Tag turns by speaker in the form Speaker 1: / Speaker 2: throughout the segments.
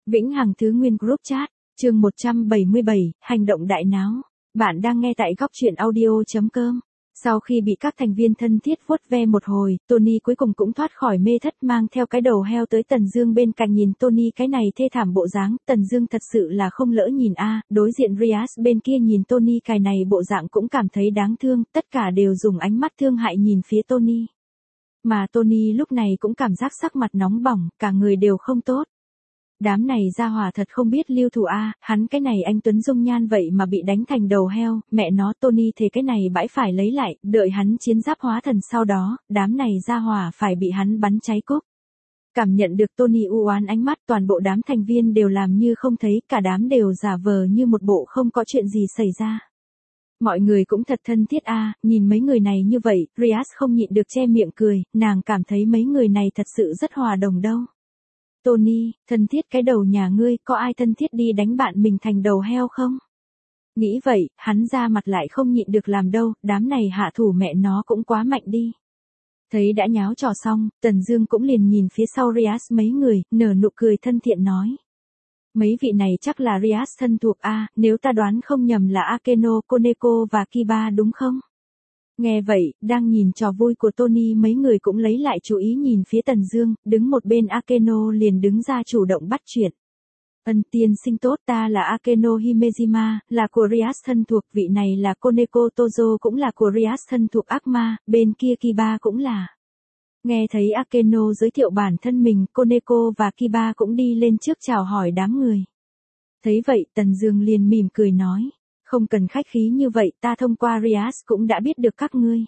Speaker 1: Vĩnh Hằng Thứ Nguyên Group Chat, chương 177, hành động đại náo. Bạn đang nghe tại góc truyện audio.com. Sau khi bị các thành viên thân thiết vuốt ve một hồi, Tony cuối cùng cũng thoát khỏi mê thất, mang theo cái đầu heo tới Tần Dương bên cạnh. Nhìn Tony cái này thê thảm bộ dáng, Tần Dương thật sự là không lỡ nhìn a. Đối diện Rias bên kia nhìn Tony cái này bộ dạng cũng cảm thấy đáng thương, tất cả đều dùng ánh mắt thương hại nhìn phía Tony. Mà Tony lúc này cũng cảm giác sắc mặt nóng bỏng, cả người đều không tốt. Đám này ra hỏa thật không biết lưu thủ a, hắn cái này anh tuấn dung nhan vậy mà bị đánh thành đầu heo, mẹ nó. Tony thề cái này bãi phải lấy lại, đợi hắn chiến giáp hóa thần sau đó, đám này ra hỏa phải bị hắn bắn cháy cúc. Cảm nhận được Tony u oán ánh mắt, toàn bộ đám thành viên đều làm như không thấy, cả đám đều giả vờ như một bộ không có chuyện gì xảy ra. Mọi người cũng thật thân thiết a, nhìn mấy người này như vậy, Rias không nhịn được che miệng cười, nàng cảm thấy mấy người này thật sự rất hòa đồng đâu. Tony, thân thiết cái đầu nhà ngươi, có ai thân thiết đi đánh bạn mình thành đầu heo không? Nghĩ vậy, hắn ra mặt lại không nhịn được làm đâu, đám này hạ thủ mẹ nó cũng quá mạnh đi. Thấy đã nháo trò xong, Tần Dương cũng liền nhìn phía sau Rias mấy người, nở nụ cười thân thiện nói. Mấy vị này chắc là Rias thân thuộc a, nếu ta đoán không nhầm là Akeno, Koneko và Kiba đúng không? Nghe vậy, đang nhìn trò vui của Tony mấy người cũng lấy lại chú ý nhìn phía Tần Dương, đứng một bên Akeno liền đứng ra chủ động bắt chuyện. Ân tiên sinh tốt, ta là Akeno Himejima, là của Rias thân thuộc, vị này là Koneko Tozo cũng là của Rias thân thuộc ác ma, bên kia Kiba cũng là. Nghe thấy Akeno giới thiệu bản thân mình, Koneko và Kiba cũng đi lên trước chào hỏi đám người. Thấy vậy, Tần Dương liền mỉm cười nói. Không cần khách khí như vậy, ta thông qua Rias cũng đã biết được các ngươi.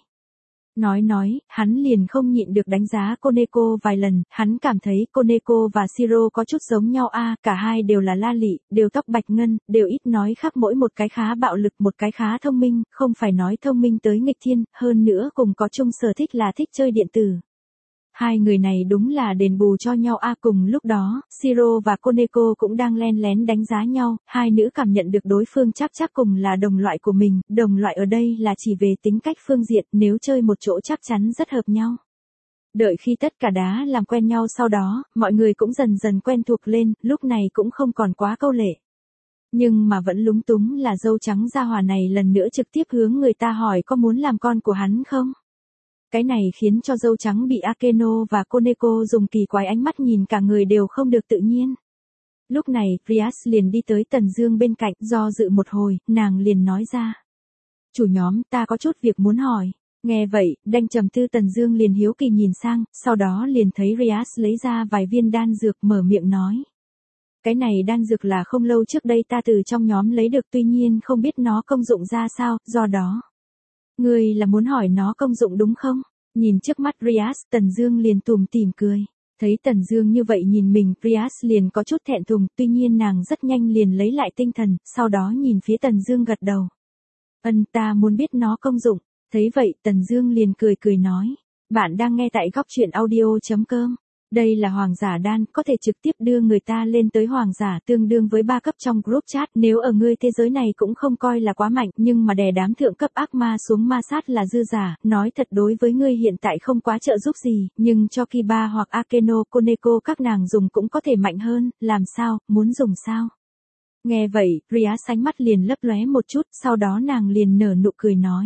Speaker 1: Nói, hắn liền không nhịn được đánh giá Koneko vài lần, hắn cảm thấy Koneko và Shiro có chút giống nhau a, cả hai đều là la lị, đều tóc bạch ngân, đều ít nói, khác mỗi một cái khá bạo lực, một cái khá thông minh, không phải nói thông minh tới nghịch thiên, hơn nữa cùng có chung sở thích là thích chơi điện tử. Hai người này đúng là đền bù cho nhau a. Cùng lúc đó, Shiro và Koneko cũng đang len lén đánh giá nhau, hai nữ cảm nhận được đối phương chắc cùng là đồng loại của mình, đồng loại ở đây là chỉ về tính cách phương diện, nếu chơi một chỗ chắc chắn rất hợp nhau. Đợi khi tất cả đã làm quen nhau sau đó, mọi người cũng dần dần quen thuộc lên, lúc này cũng không còn quá câu lệ. Nhưng mà vẫn lúng túng là dâu trắng gia hỏa này lần nữa trực tiếp hướng người ta hỏi có muốn làm con của hắn không? Cái này khiến cho dâu trắng bị Akeno và Koneko dùng kỳ quái ánh mắt nhìn cả người đều không được tự nhiên. Lúc này, Rias liền đi tới Tần Dương bên cạnh, do dự một hồi, nàng liền nói ra. Chủ nhóm, ta có chút việc muốn hỏi. Nghe vậy, đang trầm tư Tần Dương liền hiếu kỳ nhìn sang, sau đó liền thấy Rias lấy ra vài viên đan dược mở miệng nói. Cái này đan dược là không lâu trước đây ta từ trong nhóm lấy được, tuy nhiên không biết nó công dụng ra sao, do đó. Ngươi là muốn hỏi nó công dụng đúng không? Nhìn trước mắt Rias, Tần Dương liền tủm tỉm cười. Thấy Tần Dương như vậy nhìn mình, Rias liền có chút thẹn thùng, tuy nhiên nàng rất nhanh liền lấy lại tinh thần, sau đó nhìn phía Tần Dương gật đầu. Ta muốn biết nó công dụng. Thấy vậy, Tần Dương liền cười nói. Bạn đang nghe tại góc truyện audio.com. Đây là hoàng giả đan, có thể trực tiếp đưa người ta lên tới hoàng giả, tương đương với 3 cấp trong group chat, nếu ở ngươi thế giới này cũng không coi là quá mạnh, nhưng mà đè đám thượng cấp ác ma xuống ma sát là dư giả, nói thật đối với ngươi hiện tại không quá trợ giúp gì, nhưng cho Kiba hoặc Akeno, Koneko các nàng dùng cũng có thể mạnh hơn, làm sao, muốn dùng sao? Nghe vậy, Rias ánh mắt liền lấp lóe một chút, sau đó nàng liền nở nụ cười nói.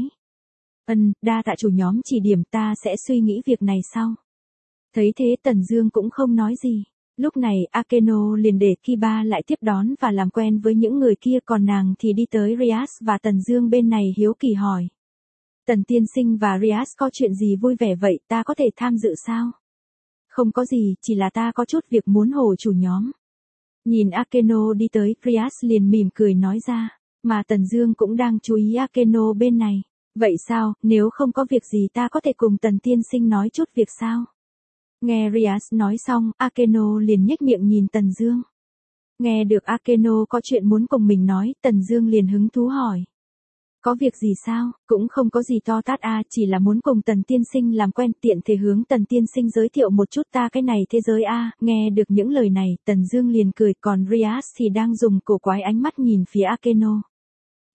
Speaker 1: Đa tạ chủ nhóm chỉ điểm, ta sẽ suy nghĩ việc này sau. Thấy thế Tần Dương cũng không nói gì. Lúc này Akeno liền để Kiba lại tiếp đón và làm quen với những người kia, còn nàng thì đi tới Rias và Tần Dương bên này hiếu kỳ hỏi. Tần tiên sinh và Rias có chuyện gì vui vẻ vậy, ta có thể tham dự sao? Không có gì, chỉ là ta có chút việc muốn hổ chủ nhóm. Nhìn Akeno đi tới, Rias liền mỉm cười nói ra, mà Tần Dương cũng đang chú ý Akeno bên này. Vậy sao, nếu không có việc gì ta có thể cùng Tần tiên sinh nói chút việc sao? Nghe Rias nói xong, Akeno liền nhếch miệng nhìn Tần Dương. Nghe được Akeno có chuyện muốn cùng mình nói, Tần Dương liền hứng thú hỏi. Có việc gì sao, cũng không có gì to tát a, chỉ là muốn cùng Tần tiên sinh làm quen, tiện thể hướng Tần tiên sinh giới thiệu một chút ta cái này thế giới a. Nghe được những lời này, Tần Dương liền cười, còn Rias thì đang dùng cổ quái ánh mắt nhìn phía Akeno.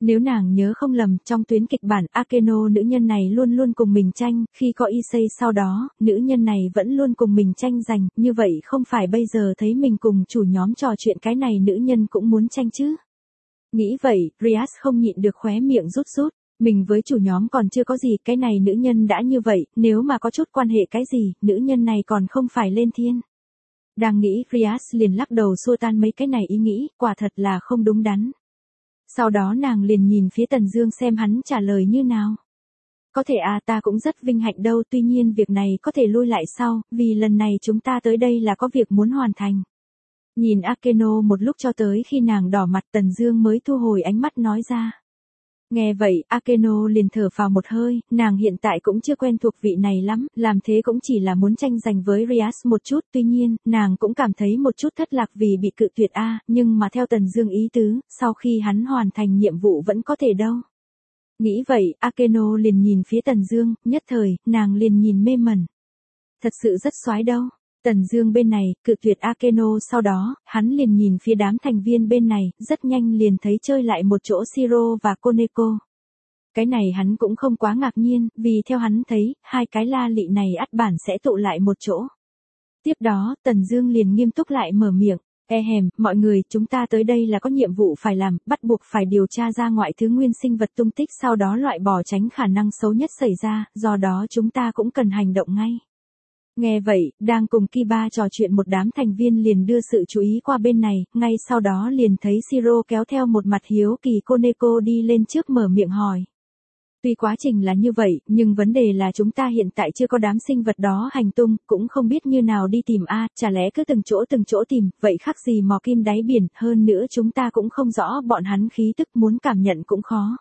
Speaker 1: Nếu nàng nhớ không lầm, trong tuyến kịch bản Akeno nữ nhân này luôn luôn cùng mình tranh, khi có Issei sau đó, nữ nhân này vẫn luôn cùng mình tranh giành, như vậy không phải bây giờ thấy mình cùng chủ nhóm trò chuyện cái này nữ nhân cũng muốn tranh chứ. Nghĩ vậy, Rias không nhịn được khóe miệng rút rút, mình với chủ nhóm còn chưa có gì, cái này nữ nhân đã như vậy, nếu mà có chút quan hệ cái gì, nữ nhân này còn không phải lên thiên. Đang nghĩ, Rias liền lắc đầu xua tan mấy cái này ý nghĩ, quả thật là không đúng đắn. Sau đó nàng liền nhìn phía Tần Dương xem hắn trả lời như nào. Có thể ta cũng rất vinh hạnh đâu, tuy nhiên việc này có thể lui lại sau, vì lần này chúng ta tới đây là có việc muốn hoàn thành. Nhìn Akeno một lúc cho tới khi nàng đỏ mặt, Tần Dương mới thu hồi ánh mắt nói ra. Nghe vậy, Akeno liền thở phào một hơi, nàng hiện tại cũng chưa quen thuộc vị này lắm, làm thế cũng chỉ là muốn tranh giành với Rias một chút, tuy nhiên, nàng cũng cảm thấy một chút thất lạc vì bị cự tuyệt nhưng mà theo Tần Dương ý tứ, sau khi hắn hoàn thành nhiệm vụ vẫn có thể đâu. Nghĩ vậy, Akeno liền nhìn phía Tần Dương, nhất thời, nàng liền nhìn mê mẩn. Thật sự rất xoái đâu. Tần Dương bên này, cự tuyệt Akeno sau đó, hắn liền nhìn phía đám thành viên bên này, rất nhanh liền thấy chơi lại một chỗ Shiro và Koneko. Cái này hắn cũng không quá ngạc nhiên, vì theo hắn thấy, hai cái la lị này ắt bản sẽ tụ lại một chỗ. Tiếp đó, Tần Dương liền nghiêm túc lại mở miệng, mọi người, chúng ta tới đây là có nhiệm vụ phải làm, bắt buộc phải điều tra ra ngoại thứ nguyên sinh vật tung tích sau đó loại bỏ tránh khả năng xấu nhất xảy ra, do đó chúng ta cũng cần hành động ngay. Nghe vậy, đang cùng Kiba trò chuyện một đám thành viên liền đưa sự chú ý qua bên này, ngay sau đó liền thấy Shiro kéo theo một mặt hiếu kỳ Koneko đi lên trước mở miệng hỏi. Tuy quá trình là như vậy, nhưng vấn đề là chúng ta hiện tại chưa có đám sinh vật đó hành tung, cũng không biết như nào đi tìm chả lẽ cứ từng chỗ tìm, vậy khác gì mò kim đáy biển, hơn nữa chúng ta cũng không rõ bọn hắn khí tức muốn cảm nhận cũng khó.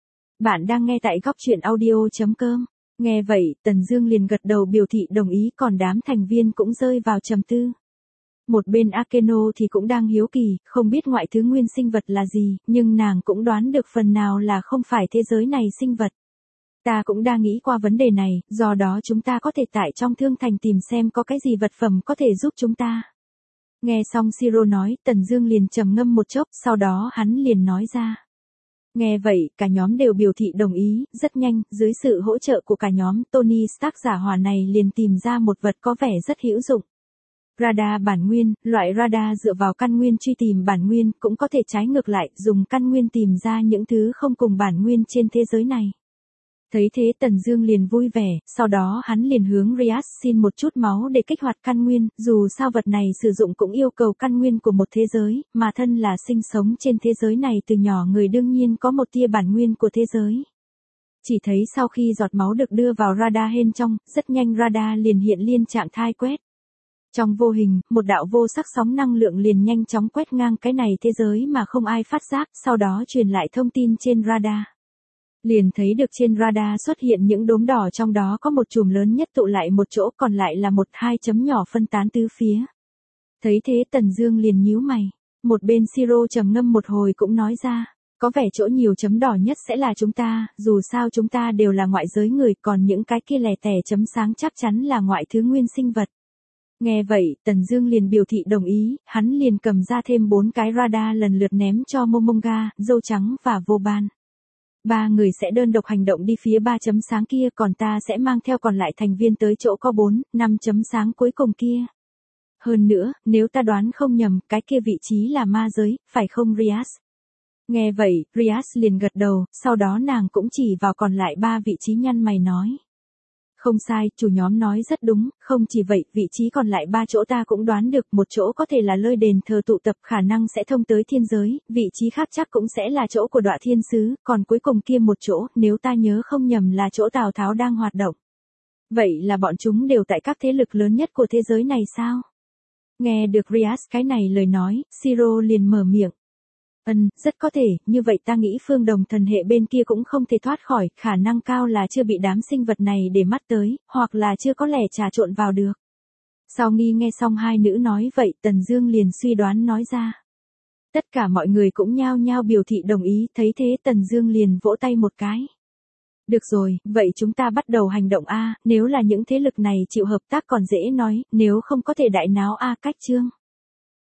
Speaker 1: Bạn đang nghe tại Góc Truyện Audio.com. Nghe vậy, Tần Dương liền gật đầu biểu thị đồng ý, còn đám thành viên cũng rơi vào trầm tư. Một bên Akeno thì cũng đang hiếu kỳ, không biết ngoại thứ nguyên sinh vật là gì, nhưng nàng cũng đoán được phần nào là không phải thế giới này sinh vật. Ta cũng đang nghĩ qua vấn đề này, do đó chúng ta có thể tại trong thương thành tìm xem có cái gì vật phẩm có thể giúp chúng ta. Nghe xong Shiro nói, Tần Dương liền trầm ngâm một chốc, sau đó hắn liền nói ra. Nghe vậy, cả nhóm đều biểu thị đồng ý, rất nhanh, dưới sự hỗ trợ của cả nhóm, Tony Stark giả hỏa này liền tìm ra một vật có vẻ rất hữu dụng. Radar bản nguyên, loại radar dựa vào căn nguyên truy tìm bản nguyên, cũng có thể trái ngược lại, dùng căn nguyên tìm ra những thứ không cùng bản nguyên trên thế giới này. Thấy thế Tần Dương liền vui vẻ, sau đó hắn liền hướng Rias xin một chút máu để kích hoạt căn nguyên, dù sao vật này sử dụng cũng yêu cầu căn nguyên của một thế giới, mà thân là sinh sống trên thế giới này từ nhỏ người đương nhiên có một tia bản nguyên của thế giới. Chỉ thấy sau khi giọt máu được đưa vào radar bên trong, rất nhanh radar liền hiện liên trạng thái quét. Trong vô hình, một đạo vô sắc sóng năng lượng liền nhanh chóng quét ngang cái này thế giới mà không ai phát giác, sau đó truyền lại thông tin trên radar. Liền thấy được trên radar xuất hiện những đốm đỏ, trong đó có một chùm lớn nhất tụ lại một chỗ, còn lại là một hai chấm nhỏ phân tán tứ phía. Thấy thế Tần Dương liền nhíu mày, một bên Shiro trầm ngâm một hồi cũng nói ra, có vẻ chỗ nhiều chấm đỏ nhất sẽ là chúng ta, dù sao chúng ta đều là ngoại giới người, còn những cái kia lẻ tẻ chấm sáng chắc chắn là ngoại thứ nguyên sinh vật. Nghe vậy, Tần Dương liền biểu thị đồng ý, hắn liền cầm ra thêm 4 cái radar lần lượt ném cho Momonga, Dâu Trắng và Vô Ban. 3 người sẽ đơn độc hành động đi phía 3 chấm sáng kia, còn ta sẽ mang theo còn lại thành viên tới chỗ có 4, 5 chấm sáng cuối cùng kia. Hơn nữa, nếu ta đoán không nhầm, cái kia vị trí là ma giới, phải không Rias? Nghe vậy, Rias liền gật đầu, sau đó nàng cũng chỉ vào còn lại 3 vị trí nhăn mày nói. Không sai, chủ nhóm nói rất đúng, không chỉ vậy, vị trí còn lại 3 chỗ ta cũng đoán được, một chỗ có thể là nơi đền thờ tụ tập khả năng sẽ thông tới thiên giới, vị trí khác chắc cũng sẽ là chỗ của Đọa Thiên Sứ, còn cuối cùng kia một chỗ, nếu ta nhớ không nhầm là chỗ Tào Tháo đang hoạt động. Vậy là bọn chúng đều tại các thế lực lớn nhất của thế giới này sao? Nghe được Rias cái này lời nói, Shiro liền mở miệng. Rất có thể, như vậy ta nghĩ phương đồng thần hệ bên kia cũng không thể thoát khỏi, khả năng cao là chưa bị đám sinh vật này để mắt tới, hoặc là chưa có lẽ trà trộn vào được. Sau nghe xong hai nữ nói vậy, Tần Dương liền suy đoán nói ra. Tất cả mọi người cũng nhao nhao biểu thị đồng ý, thấy thế Tần Dương liền vỗ tay một cái. Được rồi, vậy chúng ta bắt đầu hành động nếu là những thế lực này chịu hợp tác còn dễ nói, nếu không có thể đại náo cách chương.